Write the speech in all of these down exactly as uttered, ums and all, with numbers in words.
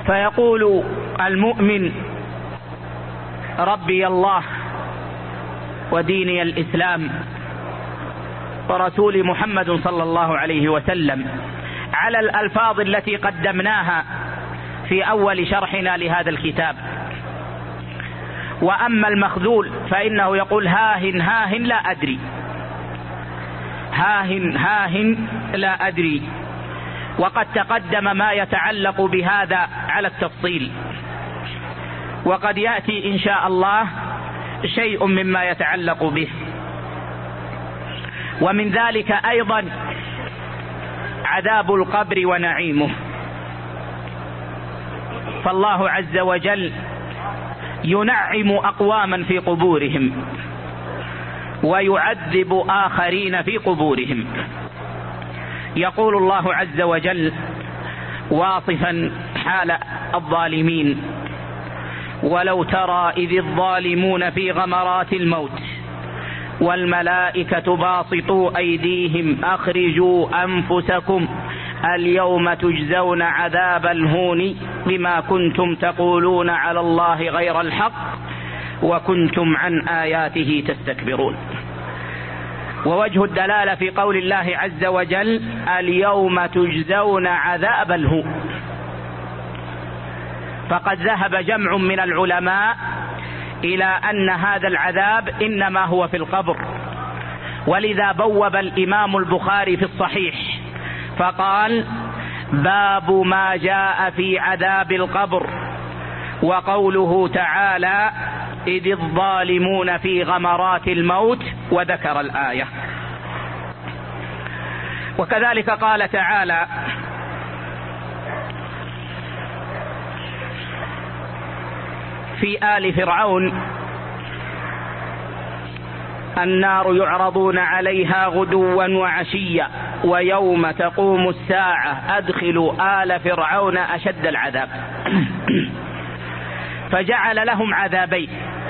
فيقول المؤمن: ربي الله وديني الإسلام ورسول محمد صلى الله عليه وسلم، على الألفاظ التي قدمناها في أول شرحنا لهذا الكتاب. وأما المخذول فإنه يقول: هاهن هاهن لا أدري، هاهن هاهن لا أدري. وقد تقدم ما يتعلق بهذا على التفصيل، وقد يأتي إن شاء الله شيء مما يتعلق به. ومن ذلك أيضا عذاب القبر ونعيمه، فالله عز وجل ينعم أقواما في قبورهم ويعذب آخرين في قبورهم. يقول الله عز وجل واصفا حال الظالمين: ولو ترى إذ الظالمون في غمرات الموت والملائكة باسطوا أيديهم أخرجوا أنفسكم اليوم تجزون عذاب الهون بما كنتم تقولون على الله غير الحق وكنتم عن آياته تستكبرون. ووجه الدلالة في قول الله عز وجل: اليوم تجزون عذاب الهون، فقد ذهب جمع من العلماء إلى أن هذا العذاب إنما هو في القبر، ولذا بوب الإمام البخاري في الصحيح فقال: باب ما جاء في عذاب القبر، وقوله تعالى: إذ الظالمون في غمرات الموت، وذكر الآية. وكذلك قال تعالى: في آل فرعون: النار يعرضون عليها غدوا وعشيا ويوم تقوم الساعة أدخلوا آل فرعون أشد العذاب. فجعل لهم عذابين: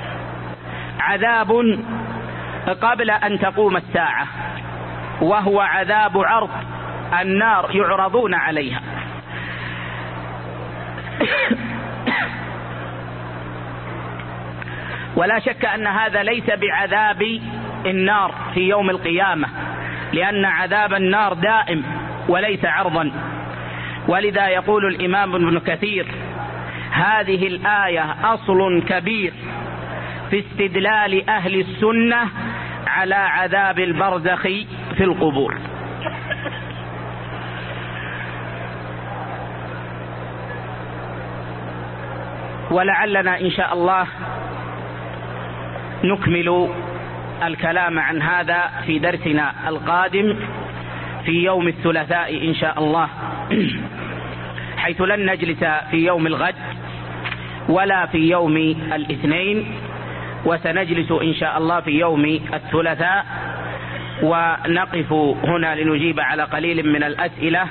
عذاب قبل أن تقوم الساعة وهو عذاب عرض، النار يعرضون عليها. ولا شك أن هذا ليس بعذاب النار في يوم القيامة، لأن عذاب النار دائم وليس عرضا. ولذا يقول الإمام ابن كثير: هذه الآية أصل كبير في استدلال أهل السنة على عذاب البرزخ في القبور. ولعلنا إن شاء الله نكمل الكلام عن هذا في درسنا القادم في يوم الثلاثاء إن شاء الله، حيث لن نجلس في يوم الغد ولا في يوم الاثنين، وسنجلس إن شاء الله في يوم الثلاثاء، ونقف هنا لنجيب على قليل من الأسئلة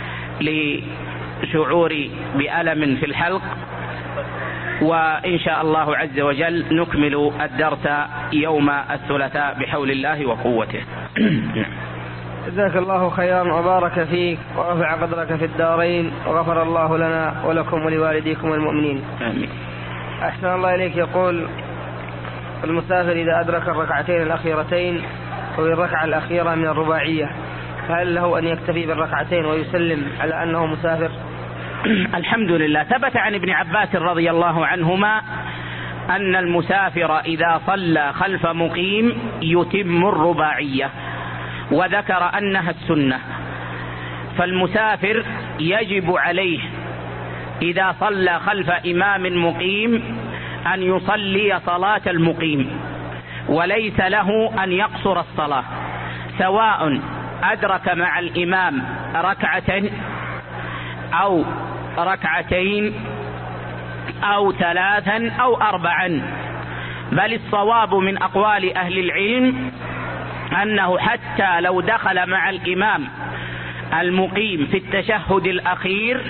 لشعوري بألم في الحلق، وإن شاء الله عز وجل نكمل الدرس يوم الثلاثاء بحول الله وقوته. جزاك الله خيرا وبارك فيك ورفع قدرك في الدارين، وغفر الله لنا ولكم ولوالديكم والمؤمنين. آمين. أحسن الله إليك. يقول: المسافر إذا أدرك الركعتين الأخيرتين أو الركعة الأخيرة من الرباعية، فهل له أن يكتفي بالركعتين ويسلم على أنه مسافر؟ الحمد لله. ثبت عن ابن عباس رضي الله عنهما أن المسافر إذا صلى خلف مقيم يتم الرباعية، وذكر أنها السنة. فالمسافر يجب عليه إذا صلى خلف إمام مقيم أن يصلي صلاة المقيم، وليس له أن يقصر الصلاة، سواء أدرك مع الإمام ركعة أو ركعتين أو ثلاثا أو أربعا. بل الصواب من أقوال أهل العلم أنه حتى لو دخل مع الإمام المقيم في التشهد الأخير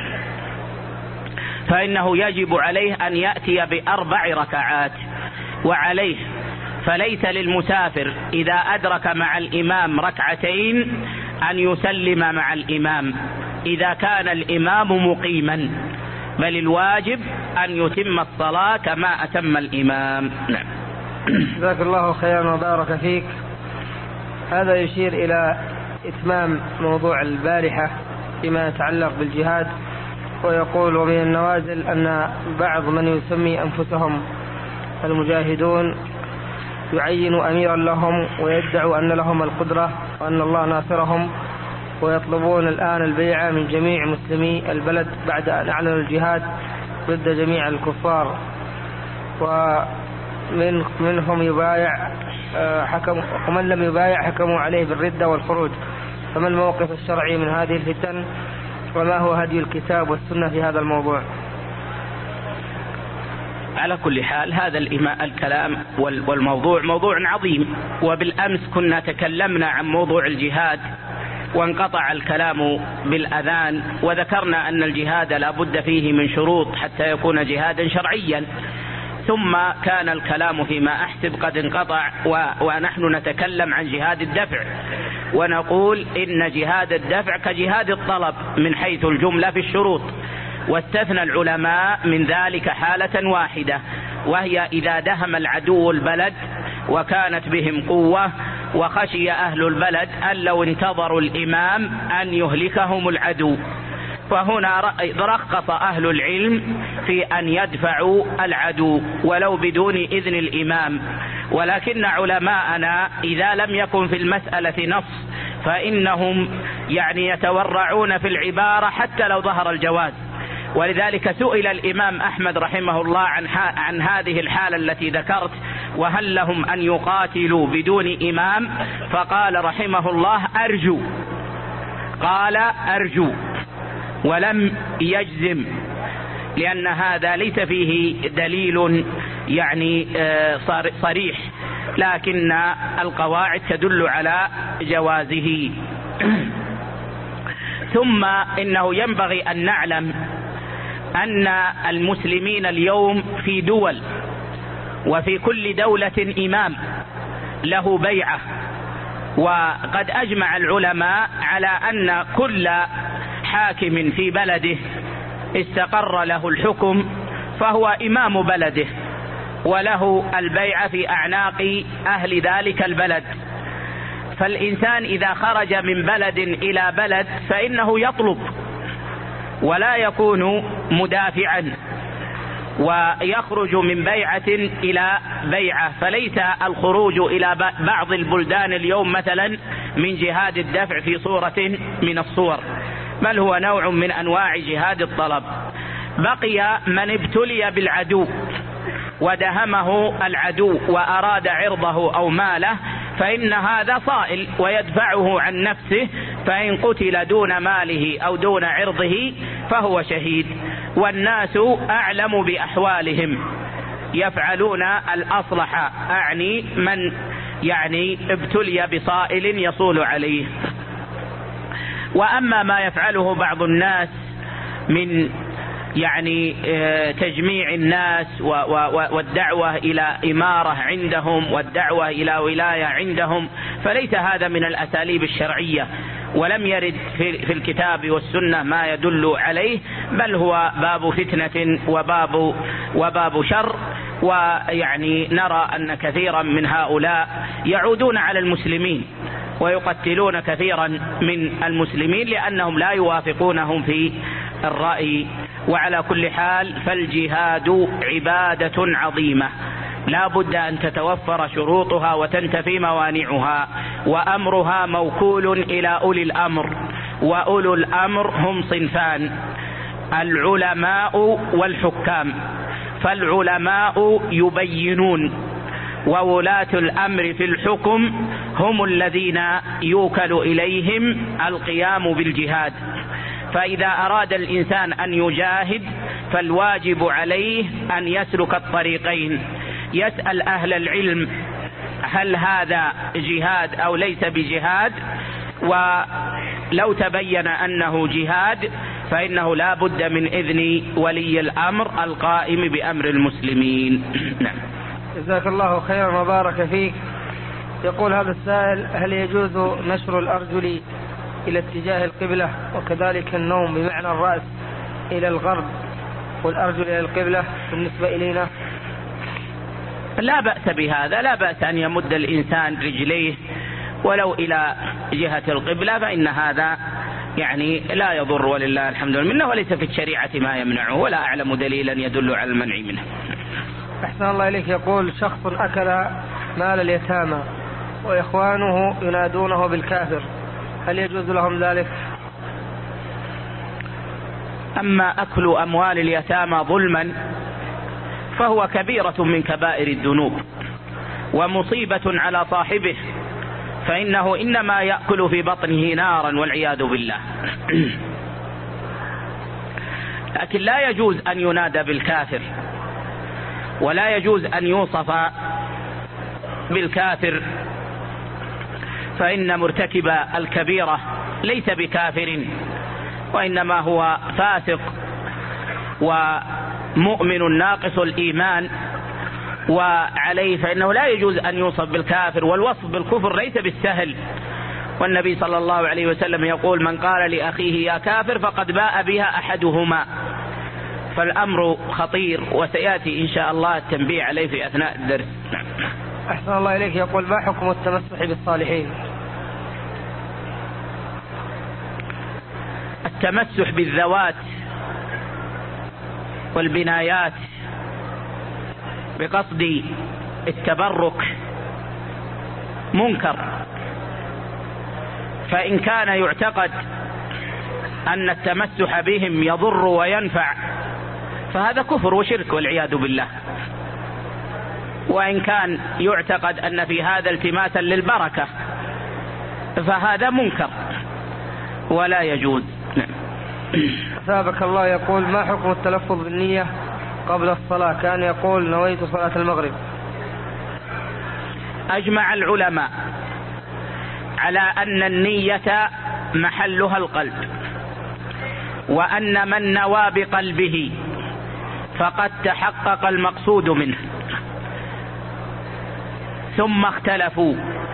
فإنه يجب عليه أن يأتي بأربع ركعات. وعليه فليس للمسافر إذا أدرك مع الإمام ركعتين أن يسلم مع الإمام إذا كان الإمام مقيما، بل الواجب أن يتم الصلاة كما أتم الإمام. نعم. جزاك الله خيرا وبارك فيك. هذا يشير إلى إتمام موضوع البارحة فيما يتعلق بالجهاد، ويقول: ومن النوازل أن بعض من يسمي أنفسهم المجاهدون يعين أميرا لهم ويدعوا أن لهم القدرة وأن الله ناصرهم، ويطلبون الآن البيعة من جميع مسلمي البلد بعد أن أعلنوا الجهاد ضد جميع الكفار، ومن منهم يبايع حكم، ومن لم يبايع حكموا عليه بالردة والخروج. فما الموقف الشرعي من هذه الفتن، وما هو هدي الكتاب والسنة في هذا الموضوع؟ على كل حال هذا الكلام والموضوع موضوع عظيم، وبالأمس كنا تكلمنا عن موضوع الجهاد وانقطع الكلام بالأذان، وذكرنا أن الجهاد لا بد فيه من شروط حتى يكون جهادا شرعيا، ثم كان الكلام فيما أحسب قد انقطع ونحن نتكلم عن جهاد الدفع، ونقول إن جهاد الدفع كجهاد الطلب من حيث الجملة في الشروط، واستثنى العلماء من ذلك حالة واحدة، وهي إذا دهم العدو البلد وكانت بهم قوة وخشي أهل البلد أن لو انتظروا الإمام أن يهلكهم العدو، فهنا رخص أهل العلم في أن يدفعوا العدو ولو بدون إذن الإمام. ولكن علماءنا إذا لم يكن في المسألة نص فإنهم يعني يتورعون في العبارة حتى لو ظهر الجواز، ولذلك سئل الإمام أحمد رحمه الله عن, عن هذه الحالة التي ذكرت: وهل لهم أن يقاتلوا بدون إمام؟ فقال رحمه الله: أرجو. قال أرجو ولم يجزم، لأن هذا ليس فيه دليل يعني صريح، لكن القواعد تدل على جوازه. ثم إنه ينبغي أن نعلم أن المسلمين اليوم في دول، وفي كل دولة إمام له بيعة، وقد أجمع العلماء على أن كل حاكم في بلده استقر له الحكم فهو إمام بلده، وله البيعة في أعناق أهل ذلك البلد. فالإنسان إذا خرج من بلد إلى بلد فإنه يطلب ولا يكون مدافعا، ويخرج من بيعة إلى بيعة، فليس الخروج إلى بعض البلدان اليوم مثلا من جهاد الدفع في صورة من الصور، بل هو نوع من أنواع جهاد الطلب. بقي من ابتلي بالعدو ودهمه العدو وأراد عرضه أو ماله، فإن هذا صائل ويدفعه عن نفسه، فإن قتل دون ماله أو دون عرضه فهو شهيد، والناس أعلم بأحوالهم يفعلون الأصلح، أعني من يعني ابتلي بصائل يصول عليه. وأما ما يفعله بعض الناس من يعني تجميع الناس والدعوة إلى إمارة عندهم والدعوة إلى ولاية عندهم، فليس هذا من الأساليب الشرعية، ولم يرد في الكتاب والسنة ما يدل عليه، بل هو باب فتنة وباب وباب شر. ويعني نرى أن كثيرا من هؤلاء يعودون على المسلمين ويقتلون كثيرا من المسلمين لأنهم لا يوافقونهم في الرأي. وعلى كل حال فالجهاد عبادة عظيمة لا بد أن تتوفر شروطها وتنتفي موانعها، وأمرها موكول إلى أولي الأمر، وأولو الأمر هم صنفان: العلماء والحكام. فالعلماء يبينون، وولاة الأمر في الحكم هم الذين يوكل إليهم القيام بالجهاد. فإذا أراد الإنسان أن يجاهد فالواجب عليه أن يسلك الطريقين: يسأل أهل العلم هل هذا جهاد أو ليس بجهاد، ولو تبين أنه جهاد فإنه لا بد من إذن ولي الأمر القائم بأمر المسلمين. نعم. جزاك الله خيرا وبارك فيك. يقول هذا السائل: هل يجوز نشر الأرجل إلى اتجاه القبلة، وكذلك النوم بمعنى الرأس إلى الغرب والأرجل إلى القبلة بالنسبة إلينا؟ لا بأس بهذا، لا بأس أن يمد الإنسان رجليه ولو إلى جهة القبلة، فإن هذا يعني لا يضر ولله الحمد منه، وليس في الشريعة ما يمنعه، ولا أعلم دليلا يدل على المنع منه. أحسن الله إليك. يقول شخص أكل مال اليتامى وإخوانه ينادونه بالكافر، هل يجوز لهم ذلك؟ أما أكل أموال اليتامى ظلما فهو كبيرة من كبائر الذنوب ومصيبة على صاحبه، فإنه إنما يأكل في بطنه نارا والعياذ بالله. لكن لا يجوز أن ينادى بالكافر، ولا يجوز أن يوصف بالكافر، فإن مرتكب الكبيرة ليس بكافر، وإنما هو فاسق ومؤمن ناقص الإيمان، وعليه فإنه لا يجوز أن يوصف بالكافر، والوصف بالكفر ليس بالسهل. والنبي صلى الله عليه وسلم يقول: من قال لأخيه يا كافر فقد باء بها أحدهما. فالأمر خطير، وسيأتي إن شاء الله التنبيه عليه في أثناء الدرس. أحسن الله إليك. يقول: ما حكم التمسح بالصالحين؟ التمسح بالذوات والبنايات بقصد التبرك منكر، فإن كان يعتقد أن التمسح بهم يضر وينفع فهذا كفر وشرك والعياذ بالله، وإن كان يعتقد أن في هذا التماسا للبركة فهذا منكر ولا يجوز. أثابك الله. يقول: ما حكم التلفظ بالنية قبل الصلاة؟ كان يقول: نويت صلاة المغرب. أجمع العلماء على أن النية محلها القلب، وأن من نوى بقلبه فقد تحقق المقصود منه. ثم اختلفوا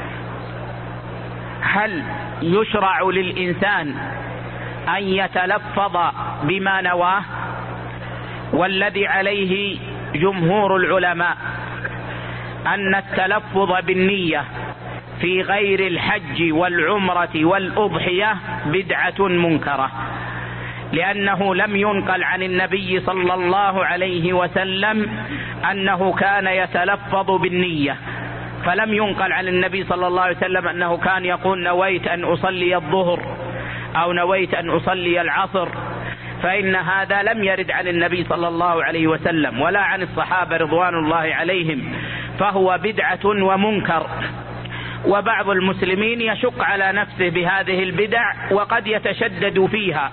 هل يشرع للإنسان أن يتلفظ بما نواه، والذي عليه جمهور العلماء أن التلفظ بالنية في غير الحج والعمرة والأضحية بدعة منكرة، لأنه لم ينقل عن النبي صلى الله عليه وسلم أنه كان يتلفظ بالنية، فلم ينقل عن النبي صلى الله عليه وسلم أنه كان يقول: نويت أن أصلي الظهر أو نويت أن أصلي العصر، فإن هذا لم يرد عن النبي صلى الله عليه وسلم ولا عن الصحابة رضوان الله عليهم، فهو بدعة ومنكر. وبعض المسلمين يشق على نفسه بهذه البدع وقد يتشدد فيها،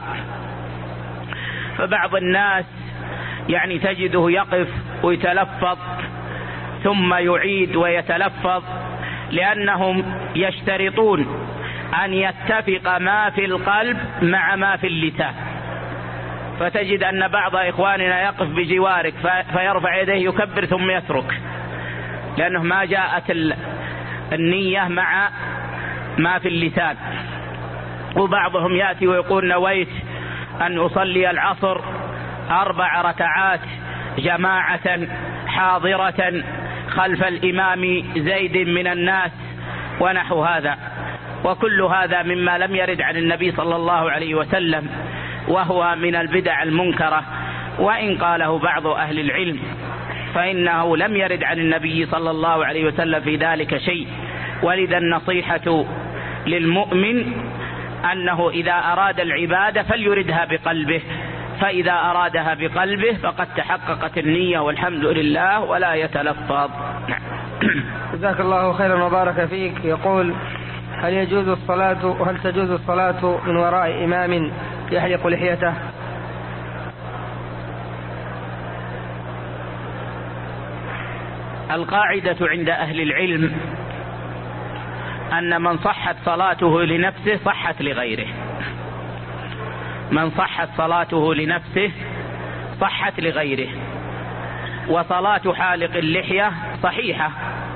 فبعض الناس يعني تجده يقف ويتلفظ ثم يعيد ويتلفظ، لأنهم يشترطون أن يتفق ما في القلب مع ما في اللسان، فتجد أن بعض إخواننا يقف بجوارك فيرفع يديه يكبر ثم يترك، لأنه ما جاءت النية مع ما في اللسان. وبعضهم يأتي ويقول: نويت أن أصلي العصر أربع ركعات جماعة حاضرة خلف الإمام زيد من الناس ونحو هذا، وكل هذا مما لم يرد عن النبي صلى الله عليه وسلم، وهو من البدع المنكرة. وإن قاله بعض أهل العلم فإنه لم يرد عن النبي صلى الله عليه وسلم في ذلك شيء. ولذا النصيحة للمؤمن أنه إذا أراد العبادة فليردها بقلبه، فإذا أرادها بقلبه فقد تحققت النية والحمد لله ولا يتلفظ. جزاك الله خيرا وبارك فيك. يقول: هل يجوز الصلاة وهل تجوز الصلاة من وراء إمام يحلق لحيته؟ القاعدة عند أهل العلم أن من صحت صلاته لنفسه صحت لغيره، من صحت صلاته لنفسه صحت لغيره، وصلاة حالق اللحية صحيحة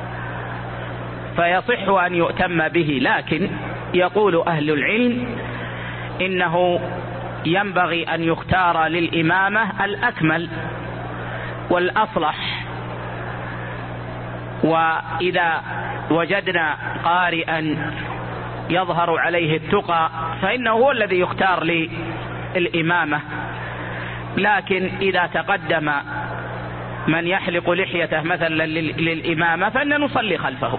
فيصح أن يؤتم به، لكن يقول أهل العلم إنه ينبغي أن يختار للإمامة الأكمل والأصلح. وإذا وجدنا قارئا يظهر عليه التقى فإنه هو الذي يختار للإمامة. لكن إذا تقدم من يحلق لحيته مثلا للإمامة فإننا نصلي خلفه،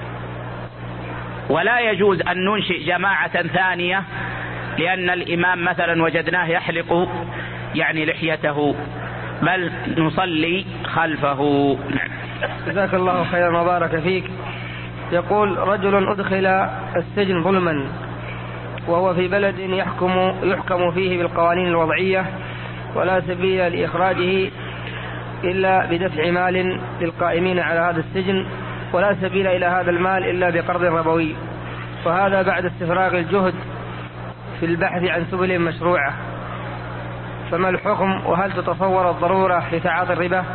ولا يجوز أن ننشئ جماعة ثانية لأن الإمام مثلا وجدناه يحلق يعني لحيته، بل نصلي خلفه. جزاك الله خيرا وبارك فيك. يقول: رجل أدخل السجن ظلما وهو في بلد يحكم, يحكم فيه بالقوانين الوضعية، ولا سبيل لإخراجه إلا بدفع مال للقائمين على هذا السجن، ولا سبيل إلى هذا المال إلا بقرض ربوي، وهذا بعد استفراغ الجهد في البحث عن سبل مشروعة، فما الحكم؟ وهل تتصور الضرورة لتعاطي الربا؟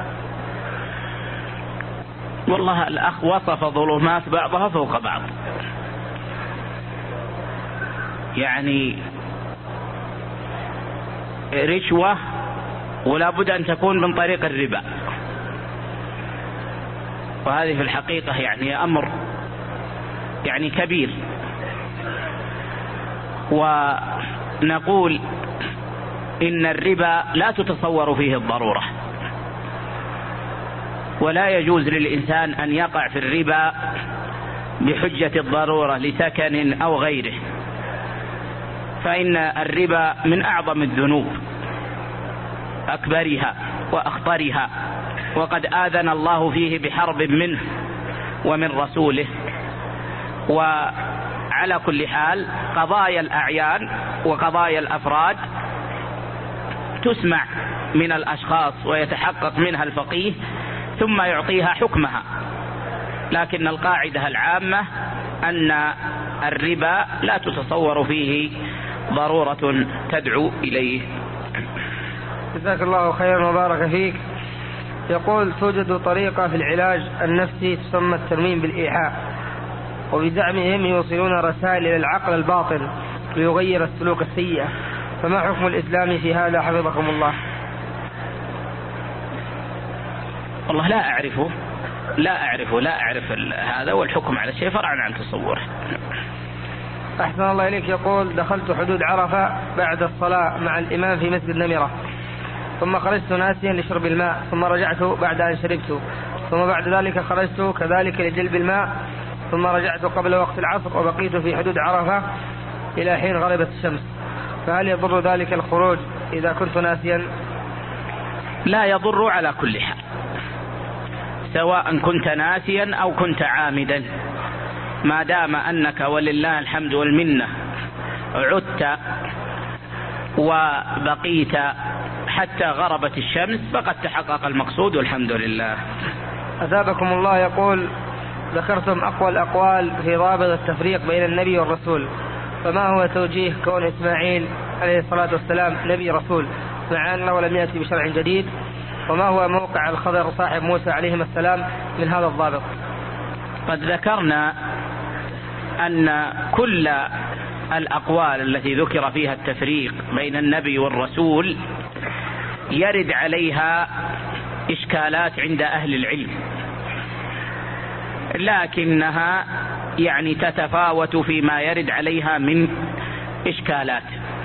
والله الأخ وصف ظلمات بعضها فوق بعض، يعني رشوة ولا بد أن تكون من طريق الربا، وهذه في الحقيقة يعني أمر يعني كبير. ونقول إن الربا لا تتصور فيه الضرورة، ولا يجوز للإنسان أن يقع في الربا بحجة الضرورة لسكن أو غيره، فإن الربا من أعظم الذنوب أكبرها وأخطرها، وقد آذن الله فيه بحرب منه ومن رسوله. وعلى كل حال قضايا الأعيان وقضايا الأفراد تسمع من الأشخاص ويتحقق منها الفقيه ثم يعطيها حكمها، لكن القاعدة العامة أن الربا لا تتصور فيه ضرورة تدعو إليه. جزاك الله خيرا وبارك فيك. يقول: توجد طريقة في العلاج النفسي تسمى الترميم بالإيحاء، وبزعمهم يوصلون رسائل إلى العقل الباطن ليغير السلوك السيئة، فما حكم الإسلام في هذا حفظكم الله؟ والله لا أعرفه لا أعرفه لا أعرف هذا، والحكم على الشيء فرعا عن تصوره. أحسن الله إليك. يقول: دخلت حدود عرفة بعد الصلاة مع الإمام في مسجد نمرة، ثم خرجت ناسيا لشرب الماء، ثم رجعت بعد أن شربت، ثم بعد ذلك خرجت كذلك لجلب الماء، ثم رجعت قبل وقت العصر، وبقيت في حدود عرفة إلى حين غربت الشمس، فهل يضر ذلك الخروج إذا كنت ناسيا؟ لا يضر على كل حال، سواء كنت ناسيا أو كنت عامدا، ما دام أنك ولله الحمد والمنة عدت وبقيت حتى غربت الشمس فقد تحقق المقصود والحمد لله. أثابكم الله. يقول: ذكرتم أقوى الأقوال في ضابط التفريق بين النبي والرسول، فما هو توجيه كون إسماعيل عليه الصلاة والسلام نبي رسول مع أنه لم يأتي بشرع جديد؟ وما هو موقع الخضر صاحب موسى عليهما السلام من هذا الضابط؟ قد ذكرنا أن كل الأقوال التي ذكر فيها التفريق بين النبي والرسول يرد عليها إشكالات عند أهل العلم، لكنها يعني تتفاوت فيما يرد عليها من إشكالات.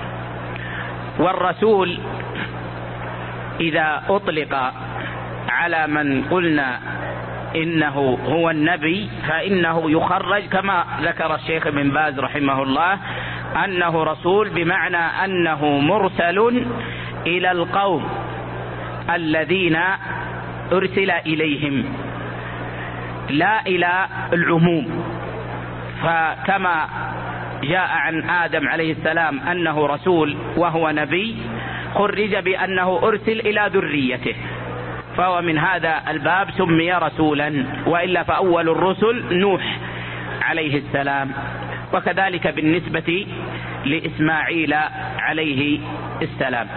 والرسول إذا أطلق على من قلنا إنه هو النبي فإنه يخرج كما ذكر الشيخ ابن باز رحمه الله أنه رسول، بمعنى أنه مرسل إلى القوم الذين أرسل إليهم لا إلى العموم. فكما جاء عن آدم عليه السلام أنه رسول وهو نبي، خرج بأنه أرسل إلى ذريته، فهو من هذا الباب سمي رسولا، وإلا فأول الرسل نوح عليه السلام. وكذلك بالنسبة لإسماعيل عليه السلام.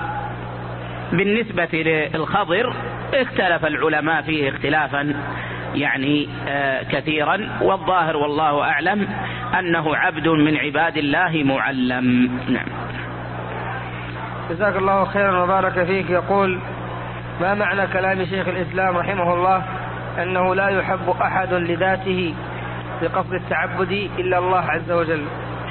وبالنسبة للخضر اختلف العلماء فيه اختلافا يعني كثيرا. والظاهر والله أعلم أنه عبد من عباد الله معلم. نعم. جزاك الله خيرا وبارك فيك. يقول: ما معنى كلام شيخ الإسلام رحمه الله أنه لا يحب أحد لذاته بقصد التعبد إلا الله عز وجل؟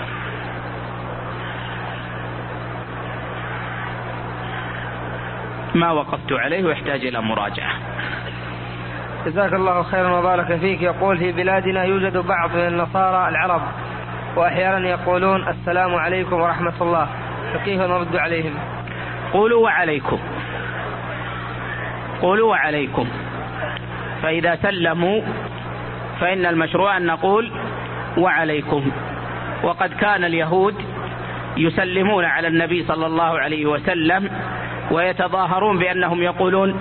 ما وقفت عليه ويحتاج إلى مراجعة. جزاك الله خيرا وبارك فيك. يقول: في بلادنا يوجد بعض من النصارى العرب وأحيانا يقولون السلام عليكم ورحمة الله، فكيف نرد عليهم؟ قولوا وعليكم، قولوا وعليكم. فإذا سلموا فإن المشروع أن نقول وعليكم. وقد كان اليهود يسلمون على النبي صلى الله عليه وسلم ويتظاهرون بأنهم يقولون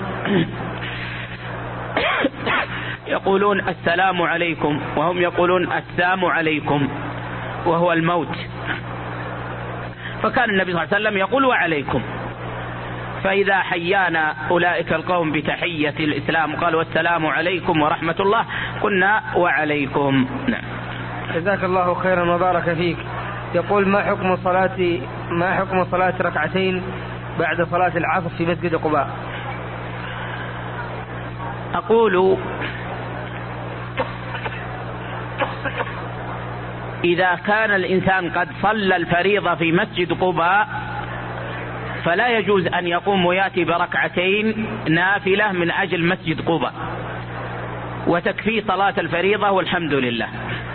يقولون السلام عليكم، وهم يقولون السام عليكم وهو الموت. فكان النبي صلى الله عليه وسلم يقول وعليكم. فإذا حيانا أولئك القوم بتحية الإسلام قالوا السلام عليكم ورحمة الله، قلنا وعليكم. نعم. جزاك الله خيرا وبارك فيك. يقول: ما حكم صلاة ما حكم صلاة ركعتين بعد صلاة العصر في مسجد قباء؟ أقول: إذا كان الإنسان قد صلى الفريضة في مسجد قباء فلا يجوز أن يقوم ويأتي بركعتين نافلة من أجل مسجد قباء، وتكفي صلاة الفريضة والحمد لله.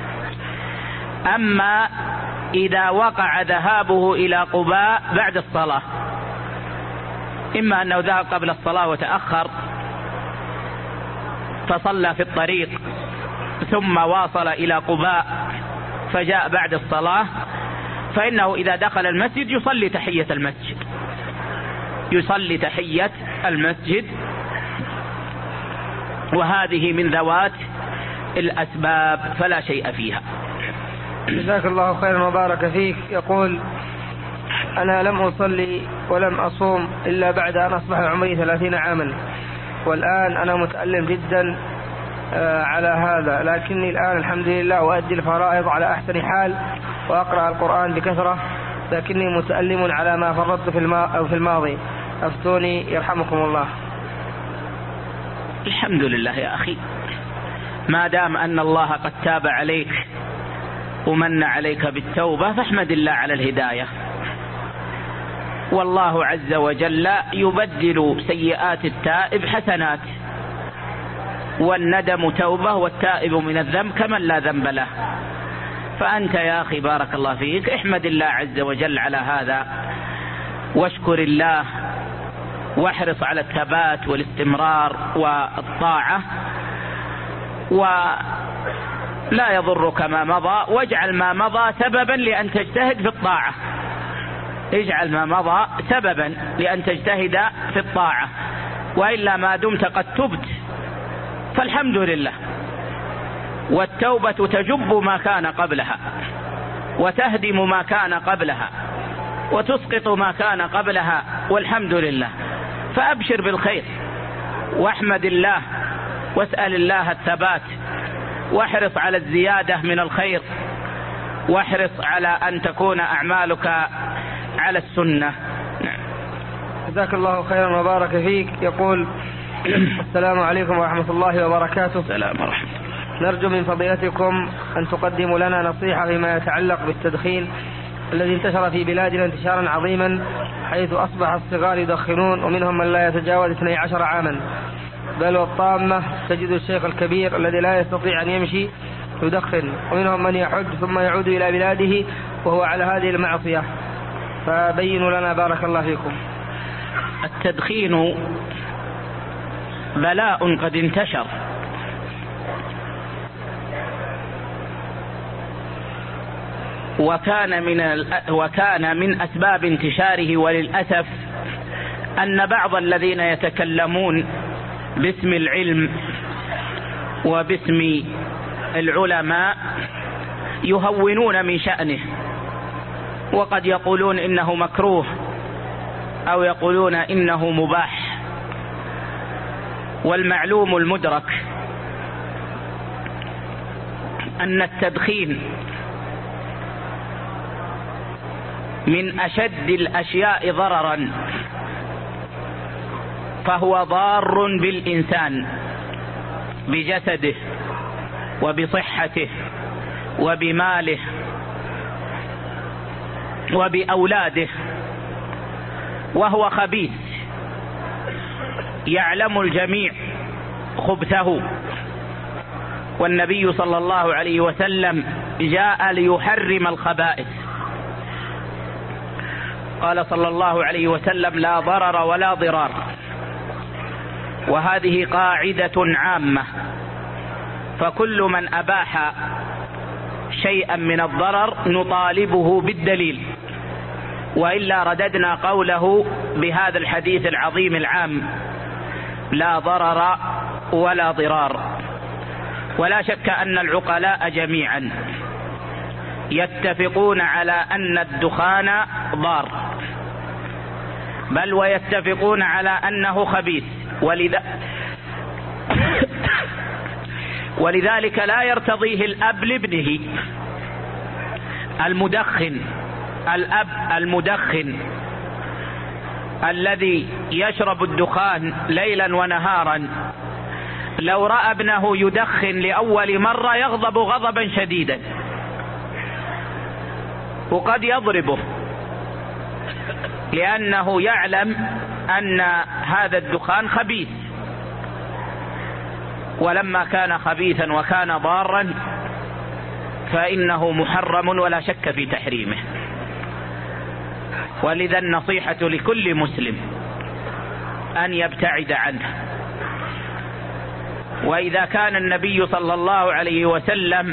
أما إذا وقع ذهابه إلى قباء بعد الصلاة، إما أنه ذهب قبل الصلاة وتأخر فصلى في الطريق ثم واصل إلى قباء فجاء بعد الصلاة، فإنه إذا دخل المسجد يصلي تحية المسجد يصلي تحية المسجد وهذه من ذوات الأسباب فلا شيء فيها. جزاك الله خيرا وبارك فيك. يقول: أنا لم أصلي ولم أصوم إلا بعد أن أصبح عمري ثلاثين عاما، والآن أنا متألم جدا على هذا، لكني الآن الحمد لله أؤدي الفرائض على أحسن حال وأقرأ القرآن بكثرة، لكني متألم على ما فرطت في الماضي، أفتوني يرحمكم الله. الحمد لله يا أخي، ما دام أن الله قد تاب عليك ومن عليك بالتوبة فاحمد الله على الهداية، والله عز وجل يبدل سيئات التائب حسنات، والندم توبة والتائب من الذنب كمن لا ذنب له. فأنت يا أخي بارك الله فيك احمد الله عز وجل على هذا واشكر الله واحرص على الثبات والاستمرار والطاعة، ولا يضرك ما مضى، واجعل ما مضى سببا لأن تجتهد في الطاعة اجعل ما مضى سببا لأن تجتهد في الطاعة، وإلا ما دمت قد تبت فالحمد لله. والتوبة تجب ما كان قبلها وتهدم ما كان قبلها وتسقط ما كان قبلها، والحمد لله. فأبشر بالخير واحمد الله واسأل الله الثبات، واحرص على الزيادة من الخير، واحرص على أن تكون أعمالك على السنة. جزاك الله خيرا وبارك فيك. يقول: السلام عليكم ورحمة الله وبركاته. السلام ورحمة الله. نرجو من فضيلتكم أن تقدموا لنا نصيحة فيما يتعلق بالتدخين الذي انتشر في بلادنا انتشارا عظيما، حيث أصبح الصغار يدخنون ومنهم من لا يتجاوز اثني عشر عاما، بل والطامة تجد الشيخ الكبير الذي لا يستطيع أن يمشي يدخن، ومنهم من يحج ثم يعود إلى بلاده وهو على هذه المعصية، فبينوا لنا بارك الله فيكم. التدخين بلاء قد انتشر، وكان من وكان من أسباب انتشاره وللأسف أن بعض الذين يتكلمون باسم العلم وباسم العلماء يهونون من شأنه، وقد يقولون إنه مكروه أو يقولون إنه مباح. والمعلوم المدرك أن التدخين من أشد الأشياء ضررا، فهو ضار بالإنسان بجسده وبصحته وبماله وبأولاده، وهو خبيث يعلم الجميع خبثه. والنبي صلى الله عليه وسلم جاء ليحرم الخبائث، قال صلى الله عليه وسلم: لا ضرر ولا ضرار. وهذه قاعدة عامة، فكل من أباح شيئا من الضرر نطالبه بالدليل، وإلا رددنا قوله بهذا الحديث العظيم العام: لا ضرر ولا ضرار. ولا شك أن العقلاء جميعا يتفقون على أن الدخان ضار، بل ويتفقون على أنه خبيث، ولذا ولذلك لا يرتضيه الأب لابنه المدخن، الأب المدخن الذي يشرب الدخان ليلا ونهارا، لو رأى ابنه يدخن لأول مرة يغضب غضبا شديدا، وقد يضربه، لأنه يعلم أن هذا الدخان خبيث. ولما كان خبيثا وكان ضارا فإنه محرم ولا شك في تحريمه. ولذا النصيحة لكل مسلم أن يبتعد عنه. وإذا كان النبي صلى الله عليه وسلم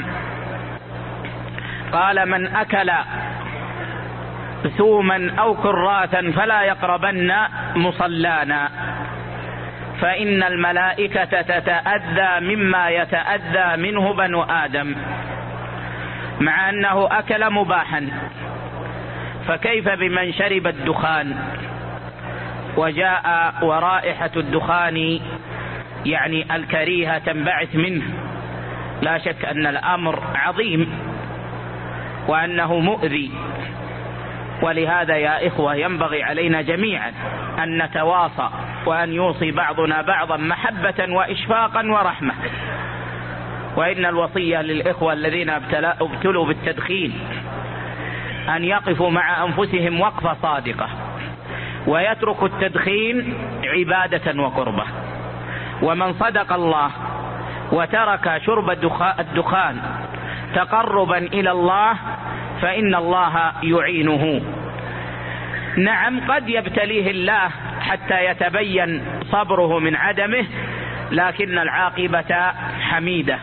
قال: من أكل ثوما أو كراثا فلا يقربن مصلانا، فإن الملائكة تتأذى مما يتأذى منه بنو آدم، مع أنه أكل مباحا، فكيف بمن شرب الدخان وجاء ورائحة الدخان يعني الكريهة تنبعث منه؟ لا شك أن الأمر عظيم وأنه مؤذي. ولهذا يا إخوة ينبغي علينا جميعا أن نتواصى وأن يوصي بعضنا بعضا محبة وإشفاقا ورحمة. وإن الوصية للإخوة الذين ابتلوا بالتدخين أن يقفوا مع أنفسهم وقفة صادقة، ويتركوا التدخين عبادة وقربة. ومن صدق الله وترك شرب الدخان تقربا إلى الله فإن الله يعينه. نعم، قد يبتليه الله حتى يتبين صبره من عدمه، لكن العاقبة حميدة.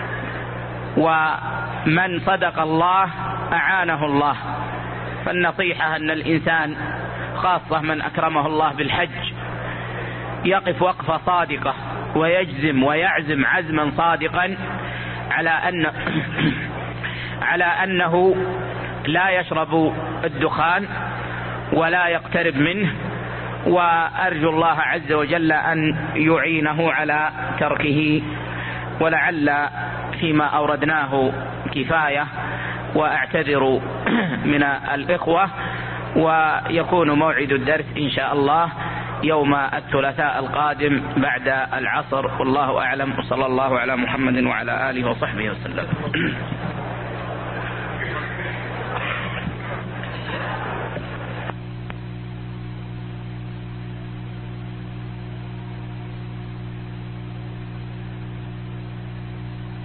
ومن صدق الله أعانه الله. فالنصيحة أن الإنسان خاصة من أكرمه الله بالحج يقف وقفة صادقة ويجزم ويعزم عزما صادقا على أن على أنه لا يشرب الدخان ولا يقترب منه، وأرجو الله عز وجل أن يعينه على تركه. ولعل فيما أوردناه كفاية، وأعتذر من الإخوة، ويكون موعد الدرس إن شاء الله يوم الثلاثاء القادم بعد العصر، والله أعلم، وصلى الله على محمد وعلى آله وصحبه وسلم.